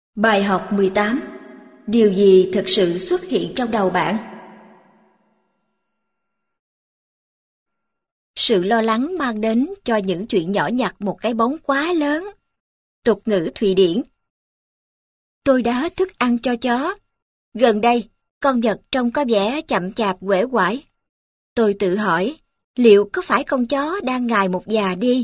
Bài học 18. Điều gì thực sự xuất hiện trong đầu bạn? Sự lo lắng mang đến cho những chuyện nhỏ nhặt một cái bóng quá lớn. Tục ngữ Thụy Điển. Tôi đã hết thức ăn cho chó. Gần đây, con vật trông có vẻ chậm chạp uể oải. Tôi tự hỏi, liệu có phải con chó đang ngày một già đi?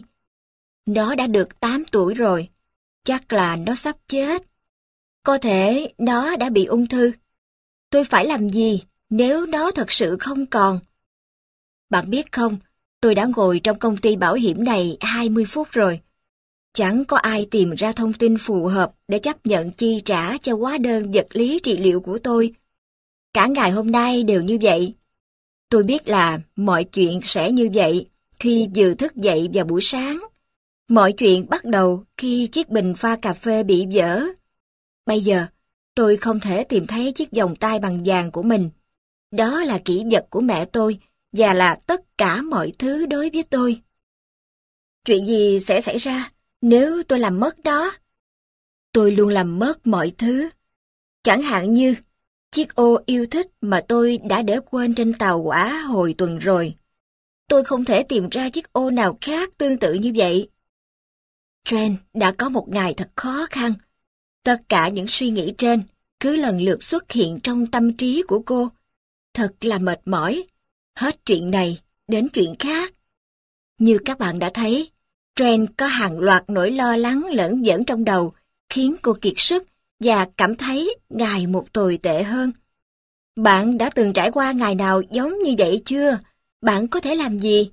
Nó đã được 8 tuổi rồi. Chắc là nó sắp chết. Có thể nó đã bị ung thư. Tôi phải làm gì nếu nó thật sự không còn? Bạn biết không, tôi đã ngồi trong công ty bảo hiểm này 20 phút rồi. Chẳng có ai tìm ra thông tin phù hợp để chấp nhận chi trả cho hóa đơn vật lý trị liệu của tôi. Cả ngày hôm nay đều như vậy. Tôi biết là mọi chuyện sẽ như vậy khi vừa thức dậy vào buổi sáng. Mọi chuyện bắt đầu khi chiếc bình pha cà phê bị vỡ. Bây giờ, tôi không thể tìm thấy chiếc vòng tay bằng vàng của mình. Đó là kỷ vật của mẹ tôi và là tất cả mọi thứ đối với tôi. Chuyện gì sẽ xảy ra nếu tôi làm mất đó? Tôi luôn làm mất mọi thứ. Chẳng hạn như chiếc ô yêu thích mà tôi đã để quên trên tàu hỏa hồi tuần rồi. Tôi không thể tìm ra chiếc ô nào khác tương tự như vậy. Trent đã có một ngày thật khó khăn. Tất cả những suy nghĩ trên cứ lần lượt xuất hiện trong tâm trí của cô. Thật là mệt mỏi, hết chuyện này đến chuyện khác. Như các bạn đã thấy, Trent có hàng loạt nỗi lo lắng lởn vởn trong đầu, khiến cô kiệt sức và cảm thấy ngày một tồi tệ hơn. Bạn đã từng trải qua ngày nào giống như vậy chưa? Bạn có thể làm gì?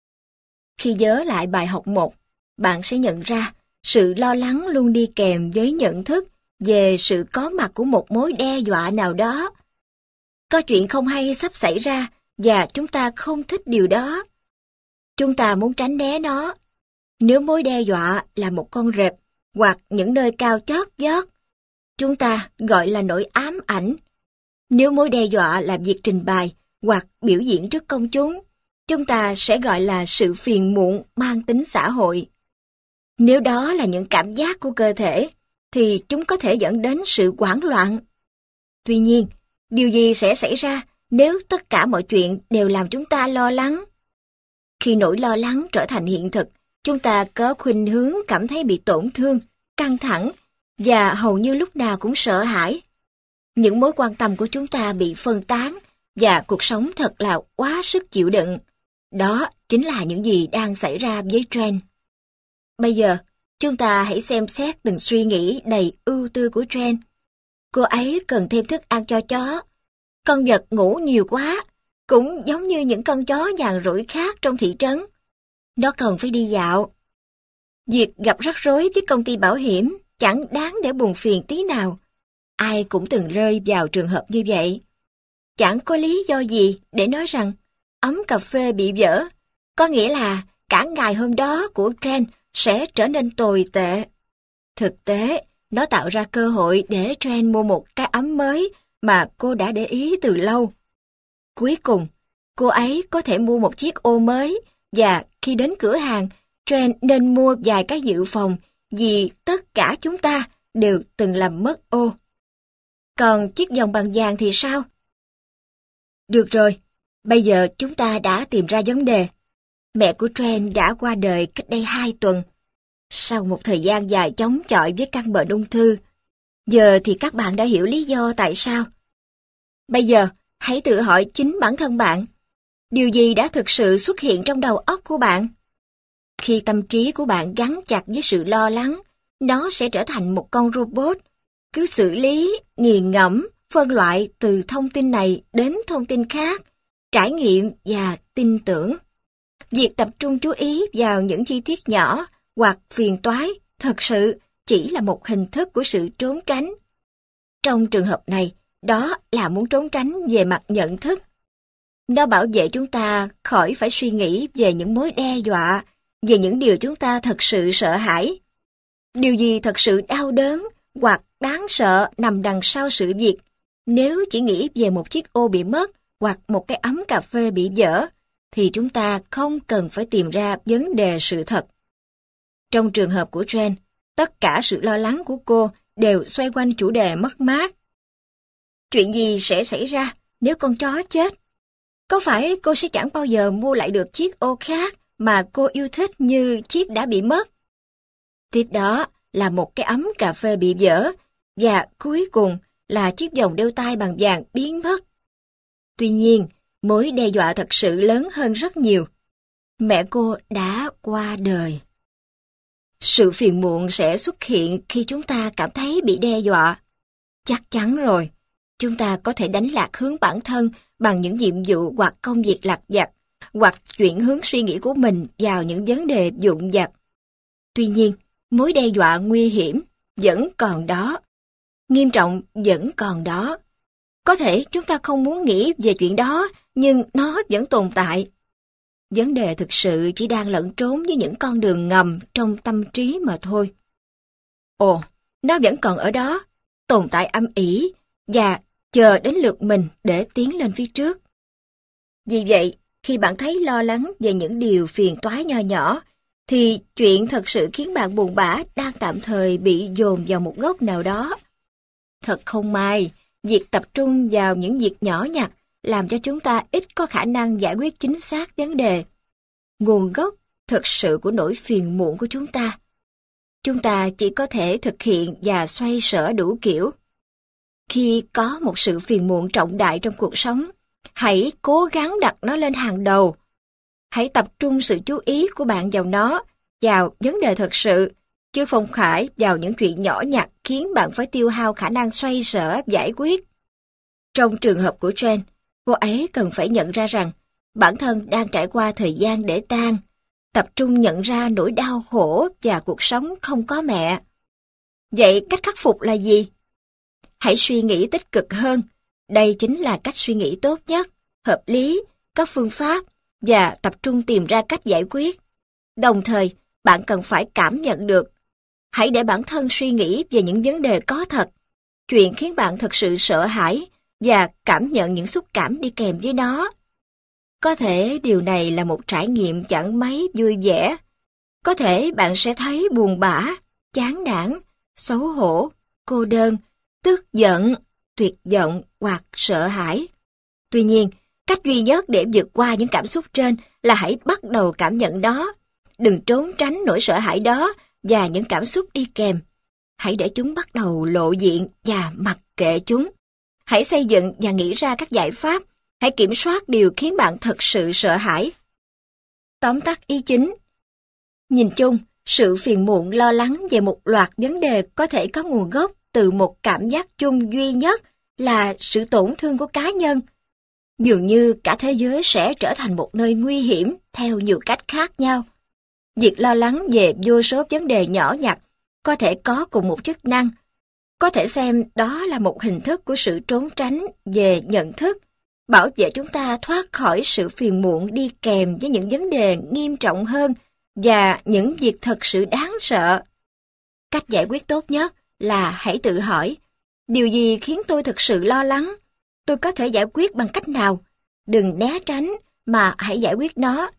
Khi nhớ lại bài học 1, bạn sẽ nhận ra sự lo lắng luôn đi kèm với nhận thức về sự có mặt của một mối đe dọa nào đó. Có chuyện không hay sắp xảy ra và chúng ta không thích điều đó. Chúng ta muốn tránh né nó. Nếu mối đe dọa là một con rệp hoặc những nơi cao chót vót, chúng ta gọi là nỗi ám ảnh. Nếu mối đe dọa là việc trình bày hoặc biểu diễn trước công chúng ta sẽ gọi là sự phiền muộn mang tính xã hội. Nếu đó là những cảm giác của cơ thể, thì chúng có thể dẫn đến sự hoảng loạn. Tuy nhiên, điều gì sẽ xảy ra nếu tất cả mọi chuyện đều làm chúng ta lo lắng? Khi nỗi lo lắng trở thành hiện thực, chúng ta có khuynh hướng cảm thấy bị tổn thương, căng thẳng và hầu như lúc nào cũng sợ hãi. Những mối quan tâm của chúng ta bị phân tán và cuộc sống thật là quá sức chịu đựng. Đó chính là những gì đang xảy ra với Trent. Bây giờ, chúng ta hãy xem xét từng suy nghĩ đầy ưu tư của Trent. Cô ấy cần thêm thức ăn cho chó. Con vật ngủ nhiều quá, cũng giống như những con chó nhàn rỗi khác trong thị trấn. Nó cần phải đi dạo. Việc gặp rắc rối với công ty bảo hiểm chẳng đáng để buồn phiền tí nào. Ai cũng từng rơi vào trường hợp như vậy. Chẳng có lý do gì để nói rằng ấm cà phê bị vỡ, có nghĩa là cả ngày hôm đó của Trent sẽ trở nên tồi tệ. Thực tế, nó tạo ra cơ hội để Trent mua một cái ấm mới mà cô đã để ý từ lâu. Cuối cùng, cô ấy có thể mua một chiếc ô mới và khi đến cửa hàng, Trent nên mua vài cái dự phòng vì tất cả chúng ta đều từng làm mất ô. Còn chiếc vòng bằng vàng thì sao? Được rồi, bây giờ chúng ta đã tìm ra vấn đề. Mẹ của Trent đã qua đời cách đây 2 tuần. Sau một thời gian dài chống chọi với căn bệnh ung thư, giờ thì các bạn đã hiểu lý do tại sao. Bây giờ, hãy tự hỏi chính bản thân bạn. Điều gì đã thực sự xuất hiện trong đầu óc của bạn? Khi tâm trí của bạn gắn chặt với sự lo lắng, nó sẽ trở thành một con robot, cứ xử lý, nghiền ngẫm, phân loại từ thông tin này đến thông tin khác, trải nghiệm và tin tưởng. Việc tập trung chú ý vào những chi tiết nhỏ hoặc phiền toái thật sự chỉ là một hình thức của sự trốn tránh. Trong trường hợp này, đó là muốn trốn tránh về mặt nhận thức. Nó bảo vệ chúng ta khỏi phải suy nghĩ về những mối đe dọa, về những điều chúng ta thật sự sợ hãi. Điều gì thật sự đau đớn hoặc đáng sợ nằm đằng sau sự việc nếu chỉ nghĩ về một chiếc ô bị mất hoặc một cái ấm cà phê bị vỡ, thì chúng ta không cần phải tìm ra vấn đề sự thật. Trong trường hợp của Trent, tất cả sự lo lắng của cô đều xoay quanh chủ đề mất mát. Chuyện gì sẽ xảy ra nếu con chó chết? Có phải cô sẽ chẳng bao giờ mua lại được chiếc ô khác mà cô yêu thích như chiếc đã bị mất? Tiếp đó là một cái ấm cà phê bị vỡ, và cuối cùng là chiếc vòng đeo tay bằng vàng biến mất. Tuy nhiên, mối đe dọa thật sự lớn hơn rất nhiều. Mẹ cô đã qua đời. Sự phiền muộn sẽ xuất hiện khi chúng ta cảm thấy bị đe dọa. Chắc chắn rồi, chúng ta có thể đánh lạc hướng bản thân bằng những nhiệm vụ hoặc công việc lặt vặt, hoặc chuyển hướng suy nghĩ của mình vào những vấn đề vụn vặt. Tuy nhiên, mối đe dọa nguy hiểm vẫn còn đó. Nghiêm trọng vẫn còn đó. Có thể chúng ta không muốn nghĩ về chuyện đó, nhưng nó vẫn tồn tại. Vấn đề thực sự chỉ đang lẫn trốn với những con đường ngầm trong tâm trí mà thôi. Ồ, nó vẫn còn ở đó, tồn tại âm ỉ, và chờ đến lượt mình để tiến lên phía trước. Vì vậy, khi bạn thấy lo lắng về những điều phiền toái nho nhỏ, thì chuyện thật sự khiến bạn buồn bã đang tạm thời bị dồn vào một góc nào đó. Thật không may, việc tập trung vào những việc nhỏ nhặt làm cho chúng ta ít có khả năng giải quyết chính xác vấn đề. Nguồn gốc thực sự của nỗi phiền muộn của chúng ta. Chúng ta chỉ có thể thực hiện và xoay sở đủ kiểu. Khi có một sự phiền muộn trọng đại trong cuộc sống, hãy cố gắng đặt nó lên hàng đầu. Hãy tập trung sự chú ý của bạn vào nó, vào vấn đề thật sự, chứ không phải vào những chuyện nhỏ nhặt khiến bạn phải tiêu hao khả năng xoay sở giải quyết. Trong trường hợp của Jane, cô ấy cần phải nhận ra rằng bản thân đang trải qua thời gian để tan, tập trung nhận ra nỗi đau khổ và cuộc sống không có mẹ. Vậy cách khắc phục là gì? Hãy suy nghĩ tích cực hơn. Đây chính là cách suy nghĩ tốt nhất, hợp lý, có phương pháp và tập trung tìm ra cách giải quyết. Đồng thời, bạn cần phải cảm nhận được. Hãy để bản thân suy nghĩ về những vấn đề có thật, chuyện khiến bạn thực sự sợ hãi và cảm nhận những xúc cảm đi kèm với nó. Có thể điều này là một trải nghiệm chẳng mấy vui vẻ. Có thể bạn sẽ thấy buồn bã, chán nản, xấu hổ, cô đơn, tức giận, tuyệt vọng hoặc sợ hãi. Tuy nhiên, cách duy nhất để vượt qua những cảm xúc trên là hãy bắt đầu cảm nhận nó. Đừng trốn tránh nỗi sợ hãi đó và những cảm xúc đi kèm. Hãy để chúng bắt đầu lộ diện và mặc kệ chúng. Hãy xây dựng và nghĩ ra các giải pháp. Hãy kiểm soát điều khiến bạn thật sự sợ hãi. Tóm tắt ý chính. Nhìn chung, sự phiền muộn lo lắng về một loạt vấn đề có thể có nguồn gốc từ một cảm giác chung duy nhất là sự tổn thương của cá nhân. Dường như cả thế giới sẽ trở thành một nơi nguy hiểm theo nhiều cách khác nhau. Việc lo lắng về vô số vấn đề nhỏ nhặt có thể có cùng một chức năng. Có thể xem đó là một hình thức của sự trốn tránh về nhận thức, bảo vệ chúng ta thoát khỏi sự phiền muộn đi kèm với những vấn đề nghiêm trọng hơn và những việc thật sự đáng sợ. Cách giải quyết tốt nhất là hãy tự hỏi, điều gì khiến tôi thực sự lo lắng? Tôi có thể giải quyết bằng cách nào? Đừng né tránh mà hãy giải quyết nó.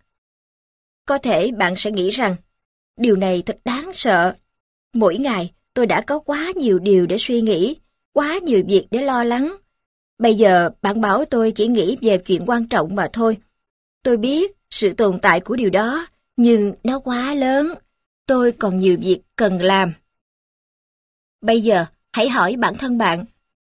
Có thể bạn sẽ nghĩ rằng, điều này thật đáng sợ. Mỗi ngày tôi đã có quá nhiều điều để suy nghĩ, quá nhiều việc để lo lắng. Bây giờ bạn bảo tôi chỉ nghĩ về chuyện quan trọng mà thôi. Tôi biết sự tồn tại của điều đó, nhưng nó quá lớn. Tôi còn nhiều việc cần làm. Bây giờ hãy hỏi bản thân bạn.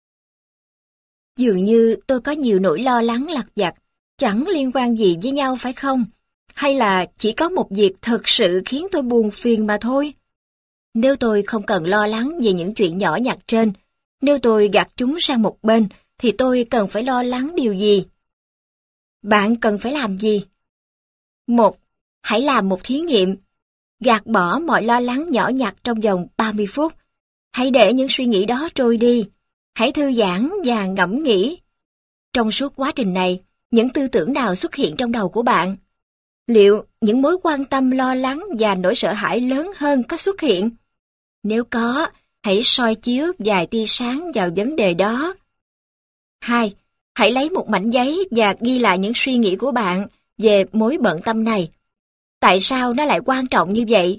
Dường như tôi có nhiều nỗi lo lắng lặt vặt, chẳng liên quan gì với nhau phải không? Hay là chỉ có một việc thực sự khiến tôi buồn phiền mà thôi? Nếu tôi không cần lo lắng về những chuyện nhỏ nhặt trên, nếu tôi gạt chúng sang một bên, thì tôi cần phải lo lắng điều gì? Bạn cần phải làm gì? 1. Hãy làm một thí nghiệm. Gạt bỏ mọi lo lắng nhỏ nhặt trong vòng 30 phút. Hãy để những suy nghĩ đó trôi đi. Hãy thư giãn và ngẫm nghĩ. Trong suốt quá trình này, những tư tưởng nào xuất hiện trong đầu của bạn? Liệu những mối quan tâm lo lắng và nỗi sợ hãi lớn hơn có xuất hiện? Nếu có, hãy soi chiếu vài tia sáng vào vấn đề đó. 2. Hãy lấy một mảnh giấy và ghi lại những suy nghĩ của bạn về mối bận tâm này. Tại sao nó lại quan trọng như vậy?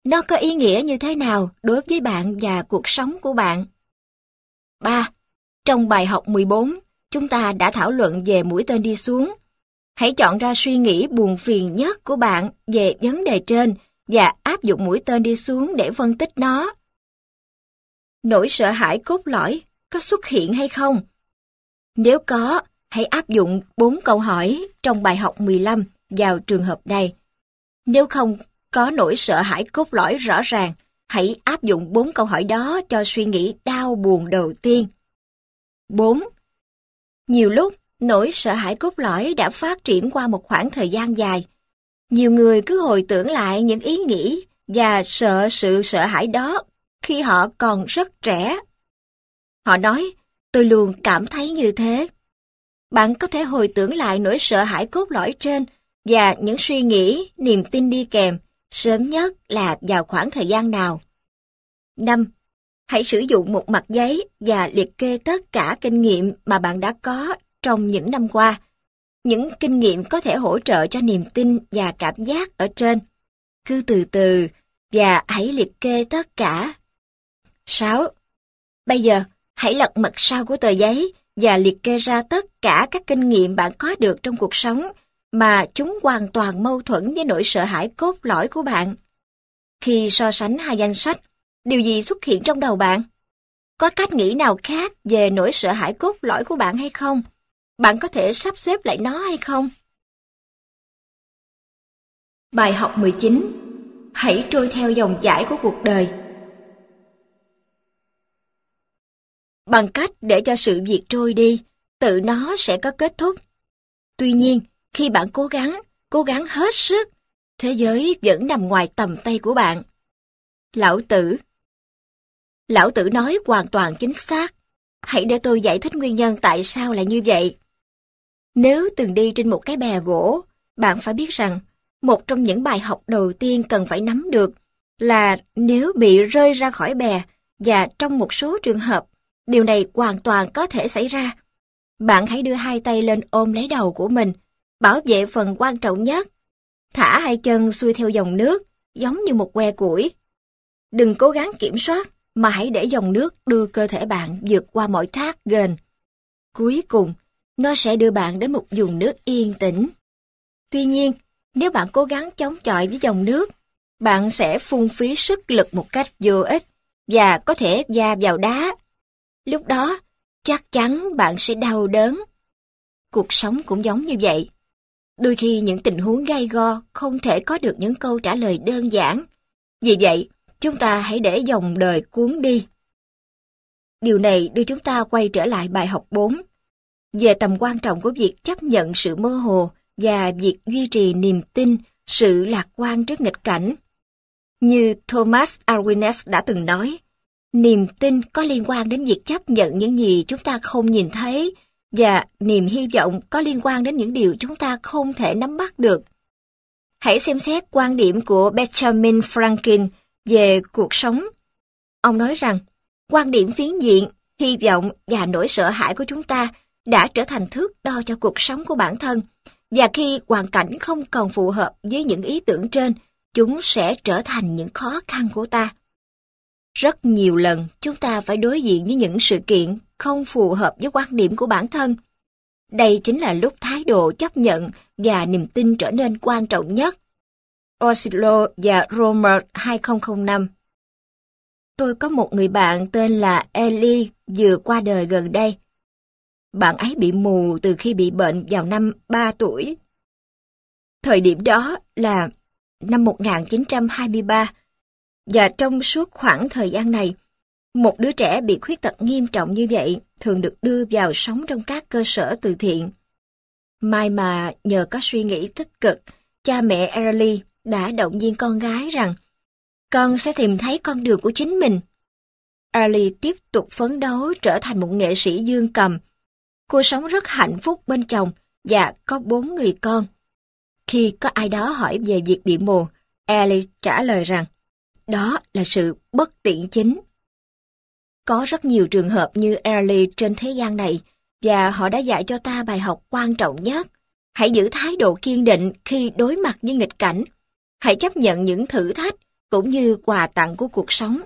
Nó có ý nghĩa như thế nào đối với bạn và cuộc sống của bạn? 3. Trong bài học 14, chúng ta đã thảo luận về mũi tên đi xuống. Hãy chọn ra suy nghĩ buồn phiền nhất của bạn về vấn đề trên và áp dụng mũi tên đi xuống để phân tích nó. Nỗi sợ hãi cốt lõi có xuất hiện hay không? Nếu có, hãy áp dụng 4 câu hỏi trong bài học 15 vào trường hợp này. Nếu không có nỗi sợ hãi cốt lõi rõ ràng, hãy áp dụng 4 câu hỏi đó cho suy nghĩ đau buồn đầu tiên. 4. Nhiều lúc, nỗi sợ hãi cốt lõi đã phát triển qua một khoảng thời gian dài. Nhiều người cứ hồi tưởng lại những ý nghĩ và sợ sự sợ hãi đó khi họ còn rất trẻ. Họ nói, tôi luôn cảm thấy như thế. Bạn có thể hồi tưởng lại nỗi sợ hãi cốt lõi trên và những suy nghĩ, niềm tin đi kèm, sớm nhất là vào khoảng thời gian nào. 5. Hãy sử dụng một mặt giấy và liệt kê tất cả kinh nghiệm mà bạn đã có trong những năm qua. Những kinh nghiệm có thể hỗ trợ cho niềm tin và cảm giác ở trên. Cứ từ từ và hãy liệt kê tất cả. 6. Bây giờ, hãy lật mặt sau của tờ giấy và liệt kê ra tất cả các kinh nghiệm bạn có được trong cuộc sống mà chúng hoàn toàn mâu thuẫn với nỗi sợ hãi cốt lõi của bạn. Khi so sánh hai danh sách, điều gì xuất hiện trong đầu bạn? Có cách nghĩ nào khác về nỗi sợ hãi cốt lõi của bạn hay không? Bạn có thể sắp xếp lại nó hay không? Bài học 19. Hãy trôi theo dòng chảy của cuộc đời. Bằng cách để cho sự việc trôi đi, tự nó sẽ có kết thúc. Tuy nhiên, khi bạn cố gắng hết sức, thế giới vẫn nằm ngoài tầm tay của bạn. Lão Tử nói hoàn toàn chính xác. Hãy để tôi giải thích nguyên nhân tại sao lại như vậy. Nếu từng đi trên một cái bè gỗ, bạn phải biết rằng một trong những bài học đầu tiên cần phải nắm được là nếu bị rơi ra khỏi bè, và trong một số trường hợp, điều này hoàn toàn có thể xảy ra. Bạn hãy đưa hai tay lên ôm lấy đầu của mình, bảo vệ phần quan trọng nhất. Thả hai chân xuôi theo dòng nước, giống như một que củi. Đừng cố gắng kiểm soát, mà hãy để dòng nước đưa cơ thể bạn vượt qua mọi thác ghềnh. Cuối cùng, nó sẽ đưa bạn đến một vùng nước yên tĩnh. Tuy nhiên, nếu bạn cố gắng chống chọi với dòng nước, bạn sẽ phung phí sức lực một cách vô ích và có thể va vào đá. Lúc đó, chắc chắn bạn sẽ đau đớn. Cuộc sống cũng giống như vậy. Đôi khi những tình huống gay go không thể có được những câu trả lời đơn giản. Vì vậy, chúng ta hãy để dòng đời cuốn đi. Điều này đưa chúng ta quay trở lại bài học 4, về tầm quan trọng của việc chấp nhận sự mơ hồ và việc duy trì niềm tin, sự lạc quan trước nghịch cảnh. Như Thomas Aquinas đã từng nói, niềm tin có liên quan đến việc chấp nhận những gì chúng ta không nhìn thấy, và niềm hy vọng có liên quan đến những điều chúng ta không thể nắm bắt được. Hãy xem xét quan điểm của Benjamin Franklin về cuộc sống. Ông nói rằng, quan điểm phiến diện, hy vọng và nỗi sợ hãi của chúng ta đã trở thành thước đo cho cuộc sống của bản thân, và khi hoàn cảnh không còn phù hợp với những ý tưởng trên, chúng sẽ trở thành những khó khăn của ta. Rất nhiều lần chúng ta phải đối diện với những sự kiện không phù hợp với quan điểm của bản thân. Đây chính là lúc thái độ chấp nhận và niềm tin trở nên quan trọng nhất. Oslo và Roma 2005. Tôi có một người bạn tên là Ellie vừa qua đời gần đây. Bạn ấy bị mù từ khi bị bệnh vào năm 3 tuổi. Thời điểm đó là năm 1923, và trong suốt khoảng thời gian này, một đứa trẻ bị khuyết tật nghiêm trọng như vậy thường được đưa vào sống trong các cơ sở từ thiện. May mà nhờ có suy nghĩ tích cực, cha mẹ Ellie đã động viên con gái rằng con sẽ tìm thấy con đường của chính mình. Ellie tiếp tục phấn đấu trở thành một nghệ sĩ dương cầm. Cô sống rất hạnh phúc bên chồng và có 4 người con. Khi có ai đó hỏi về việc bị mù, Ellie trả lời rằng đó là sự bất tiện chính. Có rất nhiều trường hợp như Ellie trên thế gian này, và họ đã dạy cho ta bài học quan trọng nhất. Hãy giữ thái độ kiên định khi đối mặt với nghịch cảnh. Hãy chấp nhận những thử thách, cũng như quà tặng của cuộc sống.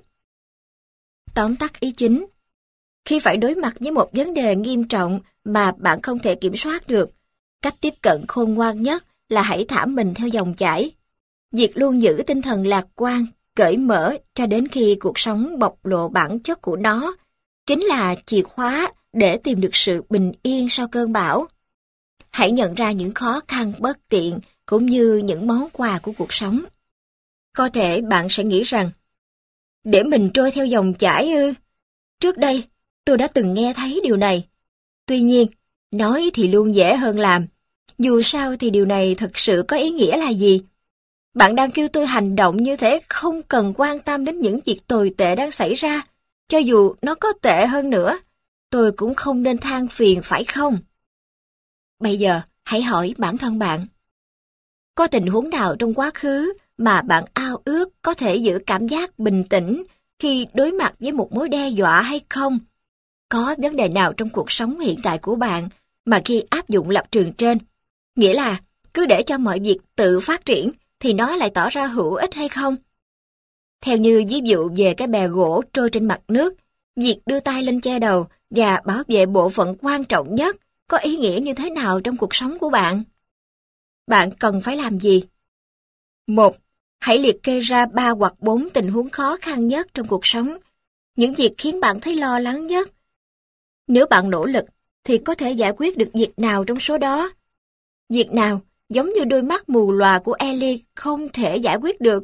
Tóm tắt ý chính. Khi phải đối mặt với một vấn đề nghiêm trọng mà bạn không thể kiểm soát được, cách tiếp cận khôn ngoan nhất là hãy thả mình theo dòng chảy. Việc luôn giữ tinh thần lạc quan, cởi mở cho đến khi cuộc sống bộc lộ bản chất của nó, chính là chìa khóa để tìm được sự bình yên sau cơn bão. Hãy nhận ra những khó khăn bất tiện cũng như những món quà của cuộc sống. Có thể bạn sẽ nghĩ rằng, để mình trôi theo dòng chảy ư? Trước đây, tôi đã từng nghe thấy điều này. Tuy nhiên, nói thì luôn dễ hơn làm. Dù sao thì điều này thật sự có ý nghĩa là gì? Bạn đang kêu tôi hành động như thế không cần quan tâm đến những việc tồi tệ đang xảy ra. Cho dù nó có tệ hơn nữa, tôi cũng không nên than phiền phải không? Bây giờ, hãy hỏi bản thân bạn. Có tình huống nào trong quá khứ mà bạn ao ước có thể giữ cảm giác bình tĩnh khi đối mặt với một mối đe dọa hay không? Có vấn đề nào trong cuộc sống hiện tại của bạn mà khi áp dụng lập trường trên, nghĩa là cứ để cho mọi việc tự phát triển thì nó lại tỏ ra hữu ích hay không? Theo như ví dụ về cái bè gỗ trôi trên mặt nước, việc đưa tay lên che đầu và bảo vệ bộ phận quan trọng nhất có ý nghĩa như thế nào trong cuộc sống của bạn? Bạn cần phải làm gì? 1. Hãy liệt kê ra 3 hoặc 4 tình huống khó khăn nhất trong cuộc sống, những việc khiến bạn thấy lo lắng nhất. Nếu bạn nỗ lực, thì có thể giải quyết được việc nào trong số đó? Việc nào, giống như đôi mắt mù lòa của Ellie, không thể giải quyết được?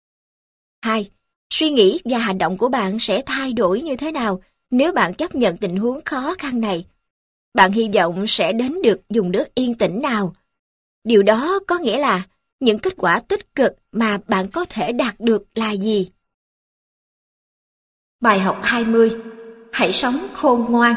2. Suy nghĩ và hành động của bạn sẽ thay đổi như thế nào nếu bạn chấp nhận tình huống khó khăn này? Bạn hy vọng sẽ đến được vùng đất yên tĩnh nào? Điều đó có nghĩa là những kết quả tích cực mà bạn có thể đạt được là gì? Bài học 20. Hãy sống khôn ngoan.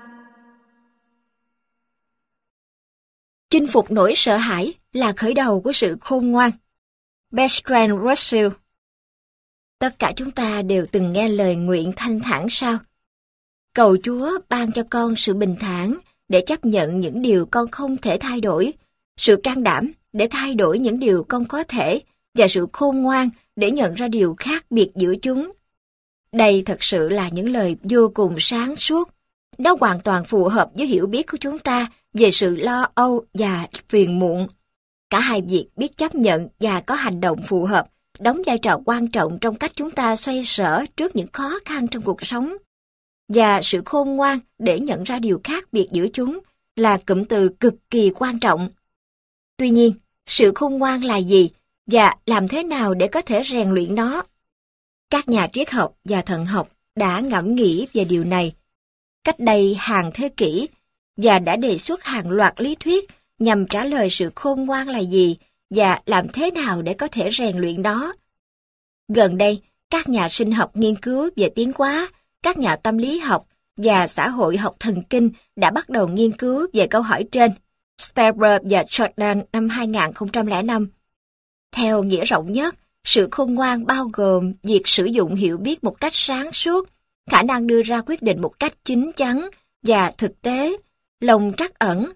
Chinh phục nỗi sợ hãi là khởi đầu của sự khôn ngoan. Bertrand Russell. Tất cả chúng ta đều từng nghe lời nguyện thanh thản sao? Cầu Chúa ban cho con sự bình thản để chấp nhận những điều con không thể thay đổi, sự can đảm để thay đổi những điều con có thể, và sự khôn ngoan để nhận ra điều khác biệt giữa chúng. Đây thật sự là những lời vô cùng sáng suốt. Nó hoàn toàn phù hợp với hiểu biết của chúng ta về sự lo âu và phiền muộn. Cả hai việc biết chấp nhận và có hành động phù hợp đóng vai trò quan trọng trong cách chúng ta xoay sở trước những khó khăn trong cuộc sống. Và sự khôn ngoan để nhận ra điều khác biệt giữa chúng là cụm từ cực kỳ quan trọng. Tuy nhiên, sự khôn ngoan là gì và làm thế nào để có thể rèn luyện nó? Các nhà triết học và thần học đã ngẫm nghĩ về điều này cách đây hàng thế kỷ và đã đề xuất hàng loạt lý thuyết nhằm trả lời sự khôn ngoan là gì và làm thế nào để có thể rèn luyện nó. Gần đây, các nhà sinh học nghiên cứu về tiến hóa, các nhà tâm lý học và xã hội học thần kinh đã bắt đầu nghiên cứu về câu hỏi trên. Starbird và Jordan năm 2005. Theo nghĩa rộng nhất, sự khôn ngoan bao gồm việc sử dụng hiểu biết một cách sáng suốt, khả năng đưa ra quyết định một cách chín chắn và thực tế, lòng trắc ẩn,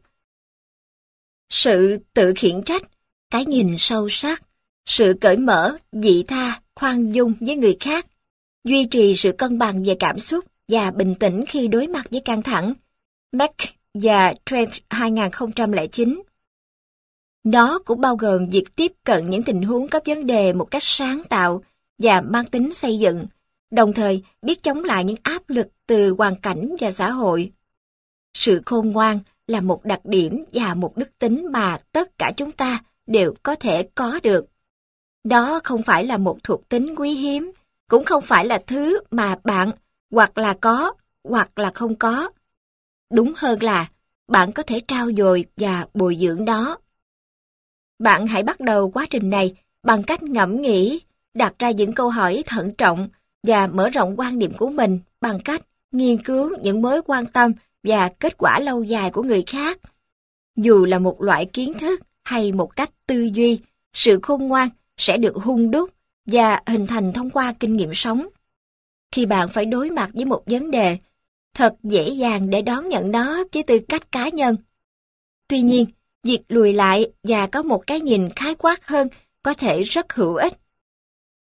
sự tự khiển trách, cái nhìn sâu sắc, sự cởi mở, vị tha, khoan dung với người khác, duy trì sự cân bằng về cảm xúc và bình tĩnh khi đối mặt với căng thẳng. Mack và Trent 2009. Nó cũng bao gồm việc tiếp cận những tình huống có vấn đề một cách sáng tạo và mang tính xây dựng, đồng thời biết chống lại những áp lực từ hoàn cảnh và xã hội. Sự khôn ngoan là một đặc điểm và một đức tính mà tất cả chúng ta đều có thể có được. Đó không phải là một thuộc tính quý hiếm, cũng không phải là thứ mà bạn hoặc là có hoặc là không có. Đúng hơn là bạn có thể trau dồi và bồi dưỡng nó. Bạn hãy bắt đầu quá trình này bằng cách ngẫm nghĩ, đặt ra những câu hỏi thận trọng và mở rộng quan điểm của mình bằng cách nghiên cứu những mối quan tâm và kết quả lâu dài của người khác. Dù là một loại kiến thức hay một cách tư duy, sự khôn ngoan sẽ được hun đúc và hình thành thông qua kinh nghiệm sống. Khi bạn phải đối mặt với một vấn đề, thật dễ dàng để đón nhận nó với tư cách cá nhân. Tuy nhiên, việc lùi lại và có một cái nhìn khái quát hơn có thể rất hữu ích.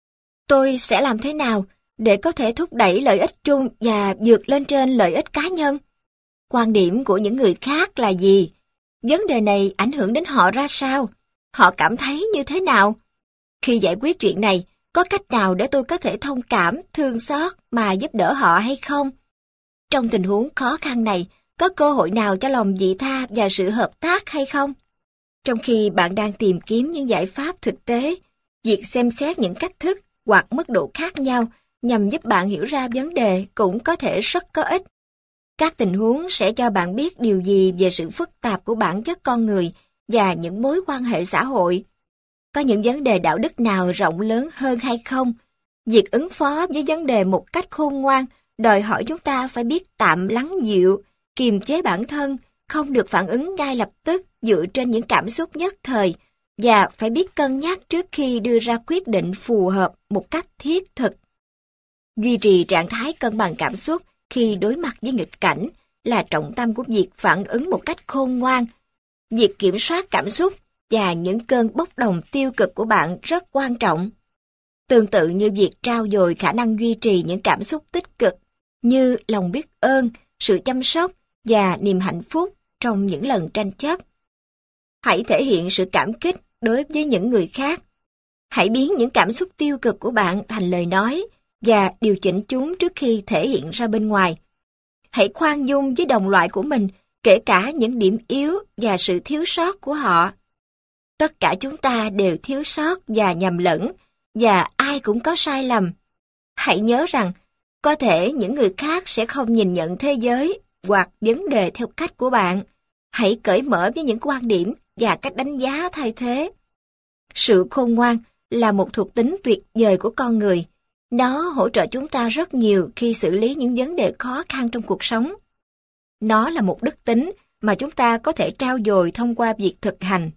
Tôi sẽ làm thế nào để có thể thúc đẩy lợi ích chung và vượt lên trên lợi ích cá nhân? Quan điểm của những người khác là gì? Vấn đề này ảnh hưởng đến họ ra sao? Họ cảm thấy như thế nào? Khi giải quyết chuyện này, có cách nào để tôi có thể thông cảm, thương xót mà giúp đỡ họ hay không? Trong tình huống khó khăn này, có cơ hội nào cho lòng vị tha và sự hợp tác hay không? Trong khi bạn đang tìm kiếm những giải pháp thực tế, việc xem xét những cách thức hoặc mức độ khác nhau nhằm giúp bạn hiểu ra vấn đề cũng có thể rất có ích. Các tình huống sẽ cho bạn biết điều gì về sự phức tạp của bản chất con người và những mối quan hệ xã hội. Có những vấn đề đạo đức nào rộng lớn hơn hay không? Việc ứng phó với vấn đề một cách khôn ngoan đòi hỏi chúng ta phải biết tạm lắng dịu, kiềm chế bản thân, không được phản ứng ngay lập tức dựa trên những cảm xúc nhất thời và phải biết cân nhắc trước khi đưa ra quyết định phù hợp một cách thiết thực. Duy trì trạng thái cân bằng cảm xúc khi đối mặt với nghịch cảnh là trọng tâm của việc phản ứng một cách khôn ngoan. Việc kiểm soát cảm xúc và những cơn bốc đồng tiêu cực của bạn rất quan trọng. Tương tự như việc trau dồi khả năng duy trì những cảm xúc tích cực như lòng biết ơn, sự chăm sóc và niềm hạnh phúc trong những lần tranh chấp. Hãy thể hiện sự cảm kích đối với những người khác. Hãy biến những cảm xúc tiêu cực của bạn thành lời nói và điều chỉnh chúng trước khi thể hiện ra bên ngoài. Hãy khoan dung với đồng loại của mình, kể cả những điểm yếu và sự thiếu sót của họ. Tất cả chúng ta đều thiếu sót và nhầm lẫn, và ai cũng có sai lầm. Hãy nhớ rằng, có thể những người khác sẽ không nhìn nhận thế giới hoặc vấn đề theo cách của bạn. Hãy cởi mở với những quan điểm và cách đánh giá thay thế. Sự khôn ngoan là một thuộc tính tuyệt vời của con người. Nó hỗ trợ chúng ta rất nhiều khi xử lý những vấn đề khó khăn trong cuộc sống. Nó là một đức tính mà chúng ta có thể trau dồi thông qua việc thực hành.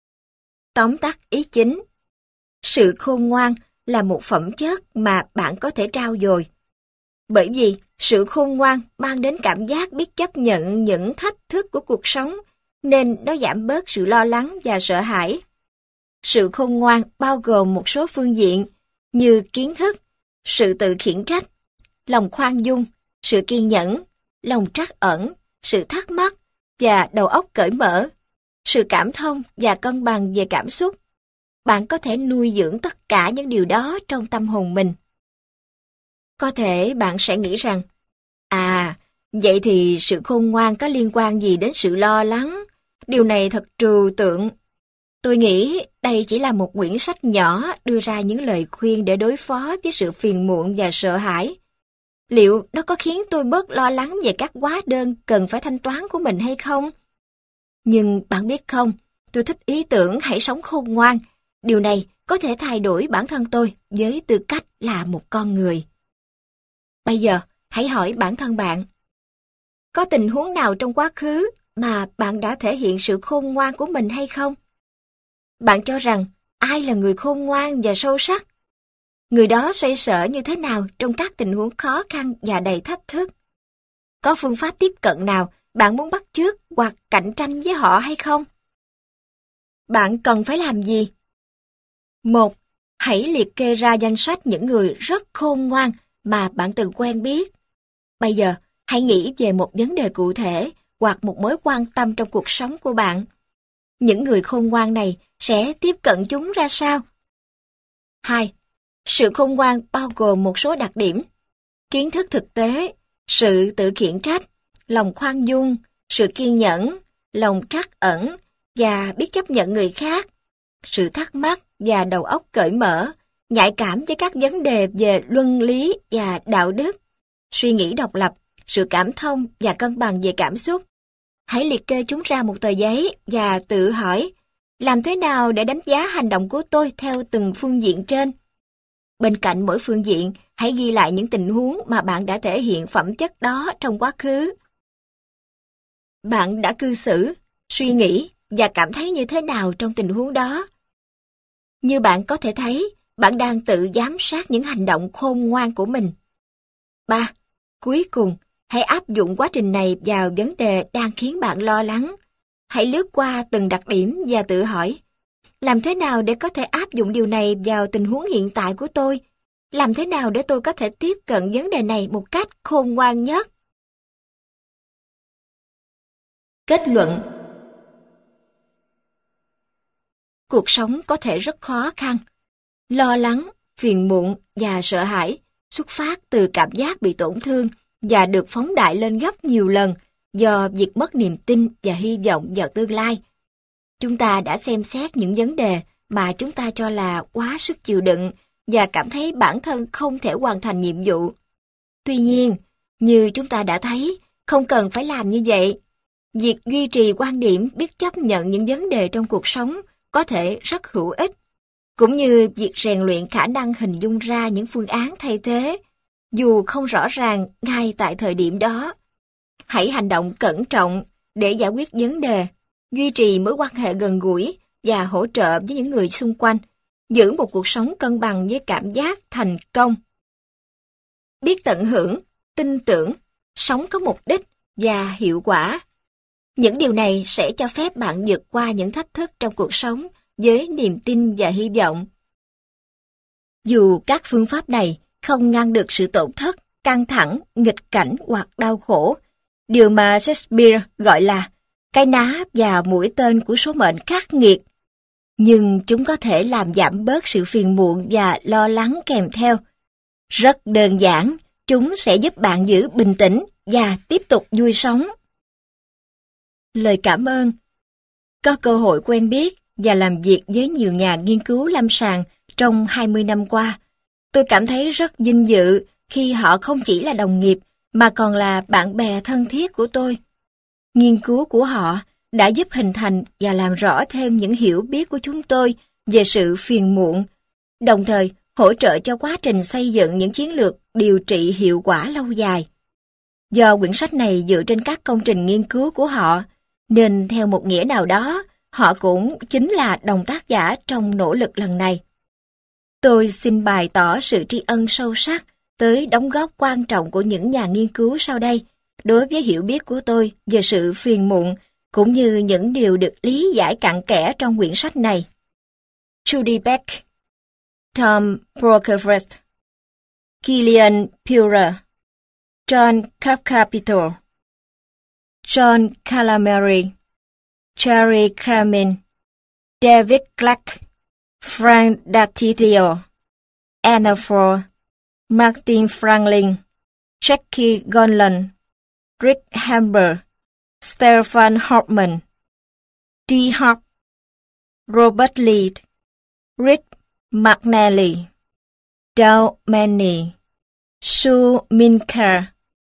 Tóm tắt ý chính. Sự khôn ngoan là một phẩm chất mà bạn có thể trau dồi. Bởi vì sự khôn ngoan mang đến cảm giác biết chấp nhận những thách thức của cuộc sống, nên nó giảm bớt sự lo lắng và sợ hãi. Sự khôn ngoan bao gồm một số phương diện như kiến thức, sự tự khiển trách, lòng khoan dung, sự kiên nhẫn, lòng trắc ẩn, sự thắc mắc và đầu óc cởi mở, sự cảm thông và cân bằng về cảm xúc. Bạn có thể nuôi dưỡng tất cả những điều đó trong tâm hồn mình. Có thể bạn sẽ nghĩ rằng, vậy thì sự khôn ngoan có liên quan gì đến sự lo lắng? Điều này thật trừu tượng. Tôi nghĩ đây chỉ là một quyển sách nhỏ đưa ra những lời khuyên để đối phó với sự phiền muộn và sợ hãi. Liệu nó có khiến tôi bớt lo lắng về các hóa đơn cần phải thanh toán của mình hay không? Nhưng bạn biết không, tôi thích ý tưởng hãy sống khôn ngoan. Điều này có thể thay đổi bản thân tôi với tư cách là một con người. Bây giờ, hãy hỏi bản thân bạn. Có tình huống nào trong quá khứ mà bạn đã thể hiện sự khôn ngoan của mình hay không? Bạn cho rằng ai là người khôn ngoan và sâu sắc? Người đó xoay sở như thế nào trong các tình huống khó khăn và đầy thách thức? Có phương pháp tiếp cận nào bạn muốn bắt chước hoặc cạnh tranh với họ hay không? Bạn cần phải làm gì? 1. Hãy liệt kê ra danh sách những người rất khôn ngoan mà bạn từng quen biết. Bây giờ, hãy nghĩ về một vấn đề cụ thể hoặc một mối quan tâm trong cuộc sống của bạn. Những người khôn ngoan này sẽ tiếp cận chúng ra sao? 2. Sự khôn ngoan bao gồm một số đặc điểm: kiến thức thực tế, sự tự khiển trách, lòng khoan dung, sự kiên nhẫn, lòng trắc ẩn và biết chấp nhận người khác, sự thắc mắc và đầu óc cởi mở, nhạy cảm với các vấn đề về luân lý và đạo đức, suy nghĩ độc lập, sự cảm thông và cân bằng về cảm xúc. Hãy liệt kê chúng ra một tờ giấy và tự hỏi, làm thế nào để đánh giá hành động của tôi theo từng phương diện trên? Bên cạnh mỗi phương diện, hãy ghi lại những tình huống mà bạn đã thể hiện phẩm chất đó trong quá khứ. Bạn đã cư xử, suy nghĩ và cảm thấy như thế nào trong tình huống đó? Như bạn có thể thấy, bạn đang tự giám sát những hành động khôn ngoan của mình. 3. Cuối cùng, hãy áp dụng quá trình này vào vấn đề đang khiến bạn lo lắng. Hãy lướt qua từng đặc điểm và tự hỏi, làm thế nào để có thể áp dụng điều này vào tình huống hiện tại của tôi? Làm thế nào để tôi có thể tiếp cận vấn đề này một cách khôn ngoan nhất? Kết luận: cuộc sống có thể rất khó khăn. Lo lắng, phiền muộn và sợ hãi xuất phát từ cảm giác bị tổn thương và được phóng đại lên gấp nhiều lần do việc mất niềm tin và hy vọng vào tương lai. Chúng ta đã xem xét những vấn đề mà chúng ta cho là quá sức chịu đựng và cảm thấy bản thân không thể hoàn thành nhiệm vụ. Tuy nhiên, như chúng ta đã thấy, không cần phải làm như vậy. Việc duy trì quan điểm biết chấp nhận những vấn đề trong cuộc sống có thể rất hữu ích, cũng như việc rèn luyện khả năng hình dung ra những phương án thay thế, dù không rõ ràng ngay tại thời điểm đó. Hãy hành động cẩn trọng để giải quyết vấn đề, duy trì mối quan hệ gần gũi và hỗ trợ với những người xung quanh, giữ một cuộc sống cân bằng với cảm giác thành công. Biết tận hưởng, tin tưởng, sống có mục đích và hiệu quả. Những điều này sẽ cho phép bạn vượt qua những thách thức trong cuộc sống với niềm tin và hy vọng. Dù các phương pháp này không ngăn được sự tổn thất, căng thẳng, nghịch cảnh hoặc đau khổ, điều mà Shakespeare gọi là cái ná và mũi tên của số mệnh khắc nghiệt, nhưng chúng có thể làm giảm bớt sự phiền muộn và lo lắng kèm theo. Rất đơn giản, chúng sẽ giúp bạn giữ bình tĩnh và tiếp tục vui sống. Lời cảm ơn. Có cơ hội quen biết và làm việc với nhiều nhà nghiên cứu lâm sàng trong 20 năm qua, tôi cảm thấy rất vinh dự khi họ không chỉ là đồng nghiệp mà còn là bạn bè thân thiết của tôi. Nghiên cứu của họ đã giúp hình thành và làm rõ thêm những hiểu biết của chúng tôi về sự phiền muộn, đồng thời hỗ trợ cho quá trình xây dựng những chiến lược điều trị hiệu quả lâu dài. Do quyển sách này dựa trên các công trình nghiên cứu của họ, nên theo một nghĩa nào đó, họ cũng chính là đồng tác giả trong nỗ lực lần này. Tôi xin bày tỏ sự tri ân sâu sắc tới đóng góp quan trọng của những nhà nghiên cứu sau đây đối với hiểu biết của tôi về sự phiền muộn, cũng như những điều được lý giải cặn kẽ trong quyển sách này. Judy Beck, Tom Brokerfast, Gillian Purer, John Carcapital, John Calamari, Jerry Kramen, David Clark, Frank D'Attilio, Anna Ford, Martin Franklin, Jackie Gonlan, Rick Hamber, Stefan Hartman, D. Hart, Robert Lee, Rick McNally, Dow Manny, Sue Minker,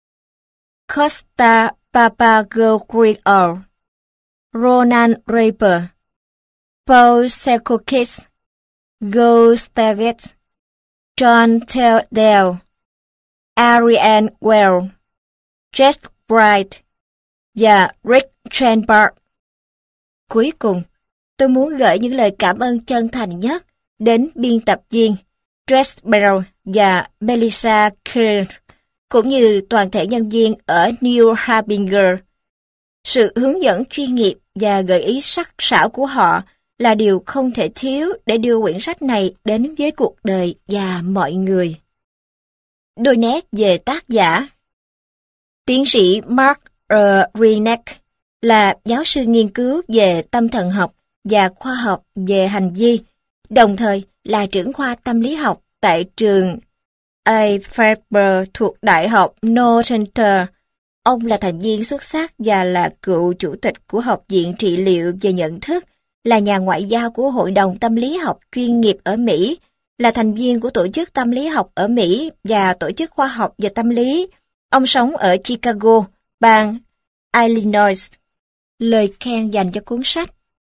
Costa Papagoreou, Ronan Draper, Paul Sekokis, Go Staggett, John Teldale, Ariane Well, Jack Bright và Rick Trenberg. Cuối cùng, tôi muốn gửi những lời cảm ơn chân thành nhất đến biên tập viên Dres Bell và Melissa Kerr, cũng như toàn thể nhân viên ở New Harbinger. Sự hướng dẫn chuyên nghiệp và gợi ý sắc sảo của họ là điều không thể thiếu để đưa quyển sách này đến với cuộc đời và mọi người. Đôi nét về tác giả. Tiến sĩ Mark Renek là giáo sư nghiên cứu về tâm thần học và khoa học về hành vi, đồng thời là trưởng khoa tâm lý học tại trường A. Faber thuộc Đại học Northampton. Ông là thành viên xuất sắc và là cựu chủ tịch của Học viện Trị liệu về nhận thức, là nhà ngoại giao của Hội đồng Tâm lý học chuyên nghiệp ở Mỹ, là thành viên của Tổ chức Tâm lý học ở Mỹ và Tổ chức Khoa học về Tâm lý. Ông sống ở Chicago, bang Illinois. Lời khen dành cho cuốn sách.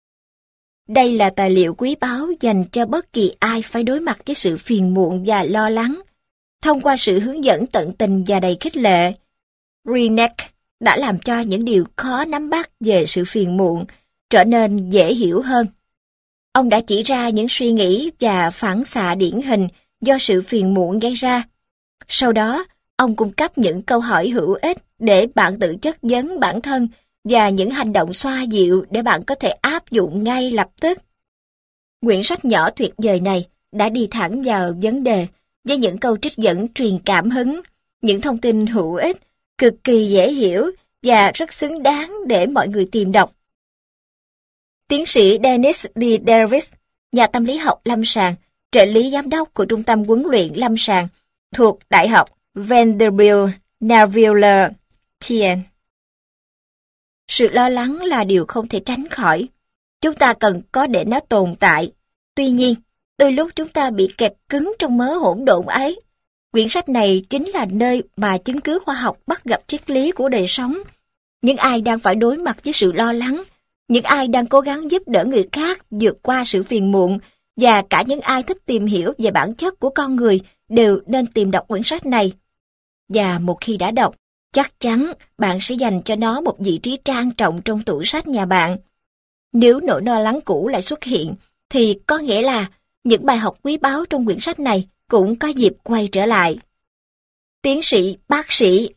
Đây là tài liệu quý báu dành cho bất kỳ ai phải đối mặt với sự phiền muộn và lo lắng. Thông qua sự hướng dẫn tận tình và đầy khích lệ, Renek đã làm cho những điều khó nắm bắt về sự phiền muộn trở nên dễ hiểu hơn. Ông đã chỉ ra những suy nghĩ và phản xạ điển hình do sự phiền muộn gây ra. Sau đó, ông cung cấp những câu hỏi hữu ích để bạn tự chất vấn bản thân và những hành động xoa dịu để bạn có thể áp dụng ngay lập tức. Quyển sách nhỏ tuyệt vời này đã đi thẳng vào vấn đề với những câu trích dẫn truyền cảm hứng, những thông tin hữu ích, cực kỳ dễ hiểu và rất xứng đáng để mọi người tìm đọc. Tiến sĩ Dennis D. Davis, nhà tâm lý học lâm sàng, trợ lý giám đốc của Trung tâm huấn luyện lâm sàng thuộc Đại học Vanderbilt Naville TN. Sự lo lắng là điều không thể tránh khỏi. Chúng ta cần có để nó tồn tại. Tuy nhiên, đôi lúc chúng ta bị kẹt cứng trong mớ hỗn độn ấy. Quyển sách này chính là nơi mà chứng cứ khoa học bắt gặp triết lý của đời sống. Những ai đang phải đối mặt với sự lo lắng, những ai đang cố gắng giúp đỡ người khác vượt qua sự phiền muộn, và cả những ai thích tìm hiểu về bản chất của con người đều nên tìm đọc quyển sách này. Và một khi đã đọc, chắc chắn bạn sẽ dành cho nó một vị trí trang trọng trong tủ sách nhà bạn. Nếu nỗi lo lắng cũ lại xuất hiện, thì có nghĩa là những bài học quý báu trong quyển sách này cũng có dịp quay trở lại. Tiến sĩ bác sĩ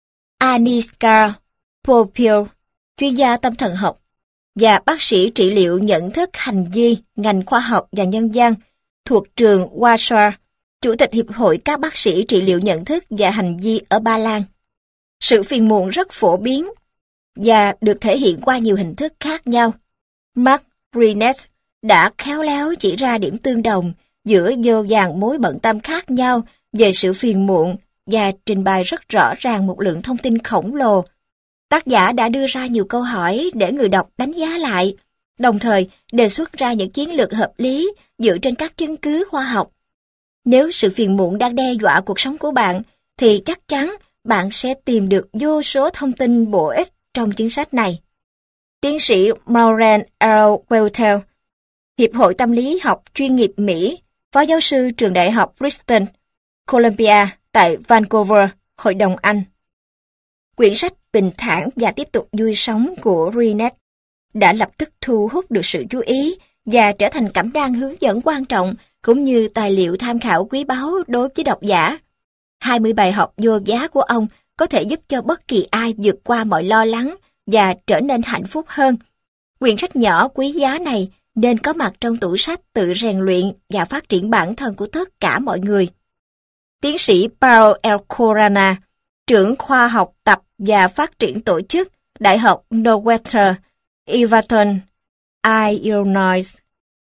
Aniska Popil, chuyên gia tâm thần học và bác sĩ trị liệu nhận thức hành vi ngành khoa học và nhân văn thuộc trường Warsaw, chủ tịch Hiệp hội các bác sĩ trị liệu nhận thức và hành vi ở Ba Lan. Sự phiền muộn rất phổ biến và được thể hiện qua nhiều hình thức khác nhau. Mark Rinet đã khéo léo chỉ ra điểm tương đồng giữa vô vàn mối bận tâm khác nhau về sự phiền muộn và trình bày rất rõ ràng một lượng thông tin khổng lồ. Tác giả đã đưa ra nhiều câu hỏi để người đọc đánh giá lại, đồng thời đề xuất ra những chiến lược hợp lý dựa trên các chứng cứ khoa học. Nếu sự phiền muộn đang đe dọa cuộc sống của bạn, thì chắc chắn bạn sẽ tìm được vô số thông tin bổ ích trong chính sách này. Tiến sĩ Maureen L. Weltel, Hiệp hội Tâm lý học chuyên nghiệp Mỹ, phó giáo sư trường đại học Bristol, Columbia tại Vancouver, Hội đồng Anh. Quyển sách Bình thản và tiếp tục vui sống của Rinet đã lập tức thu hút được sự chú ý và trở thành cẩm nang hướng dẫn quan trọng cũng như tài liệu tham khảo quý báu đối với độc giả. 20 bài học vô giá của ông có thể giúp cho bất kỳ ai vượt qua mọi lo lắng và trở nên hạnh phúc hơn. Quyển sách nhỏ quý giá này nên có mặt trong tủ sách tự rèn luyện và phát triển bản thân của tất cả mọi người. Tiến sĩ Paul L. Corana, trưởng khoa học tập và phát triển tổ chức, Đại học Northwestern, Evaton, Illinois.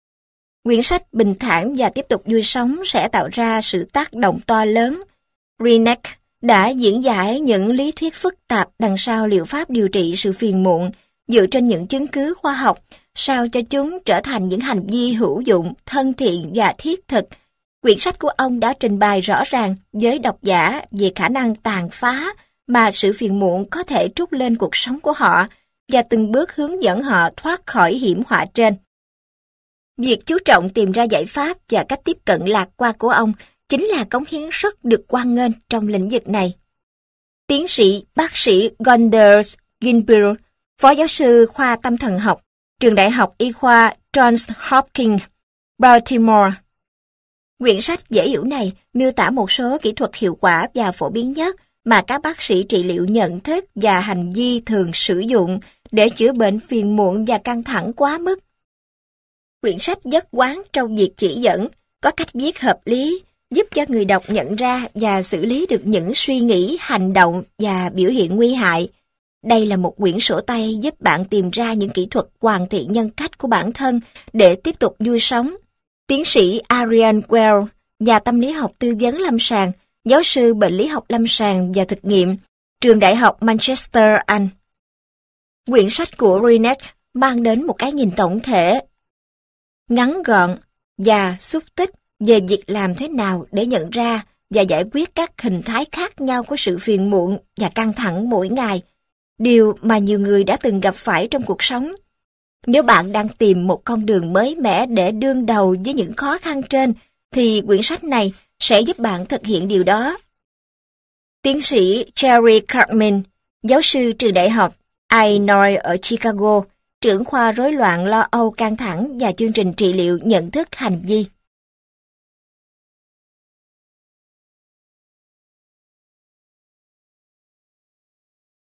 Quyển sách Bình thản và tiếp tục vui sống sẽ tạo ra sự tác động to lớn. Rinet đã diễn giải những lý thuyết phức tạp đằng sau liệu pháp điều trị sự phiền muộn dựa trên những chứng cứ khoa học, sao cho chúng trở thành những hành vi hữu dụng, thân thiện và thiết thực. Quyển sách của ông đã trình bày rõ ràng với độc giả về khả năng tàn phá mà sự phiền muộn có thể trút lên cuộc sống của họ và từng bước hướng dẫn họ thoát khỏi hiểm họa trên. Việc chú trọng tìm ra giải pháp và cách tiếp cận lạc quan của ông chính là cống hiến rất được hoan nghênh trong lĩnh vực này. Tiến sĩ bác sĩ Gunders Ginbir, phó giáo sư khoa tâm thần học, trường đại học y khoa Johns Hopkins, Baltimore. Quyển sách dễ hiểu này miêu tả một số kỹ thuật hiệu quả và phổ biến nhất mà các bác sĩ trị liệu nhận thức và hành vi thường sử dụng để chữa bệnh phiền muộn và căng thẳng quá mức. Quyển sách nhất quán trong việc chỉ dẫn, có cách viết hợp lý, giúp cho người đọc nhận ra và xử lý được những suy nghĩ, hành động và biểu hiện nguy hại. Đây là một quyển sổ tay giúp bạn tìm ra những kỹ thuật hoàn thiện nhân cách của bản thân để tiếp tục vui sống. Tiến sĩ Ariane Well, nhà tâm lý học tư vấn lâm sàng, giáo sư bệnh lý học lâm sàng và thực nghiệm, trường đại học Manchester, Anh. Quyển sách của Rinet mang đến một cái nhìn tổng thể, ngắn gọn và xúc tích về việc làm thế nào để nhận ra và giải quyết các hình thái khác nhau của sự phiền muộn và căng thẳng mỗi ngày, điều mà nhiều người đã từng gặp phải trong cuộc sống. Nếu bạn đang tìm một con đường mới mẻ để đương đầu với những khó khăn trên, thì quyển sách này sẽ giúp bạn thực hiện điều đó. Tiến sĩ Jerry Cartman, giáo sư trường đại học Illinois ở Chicago, trưởng khoa rối loạn lo âu căng thẳng và chương trình trị liệu nhận thức hành vi.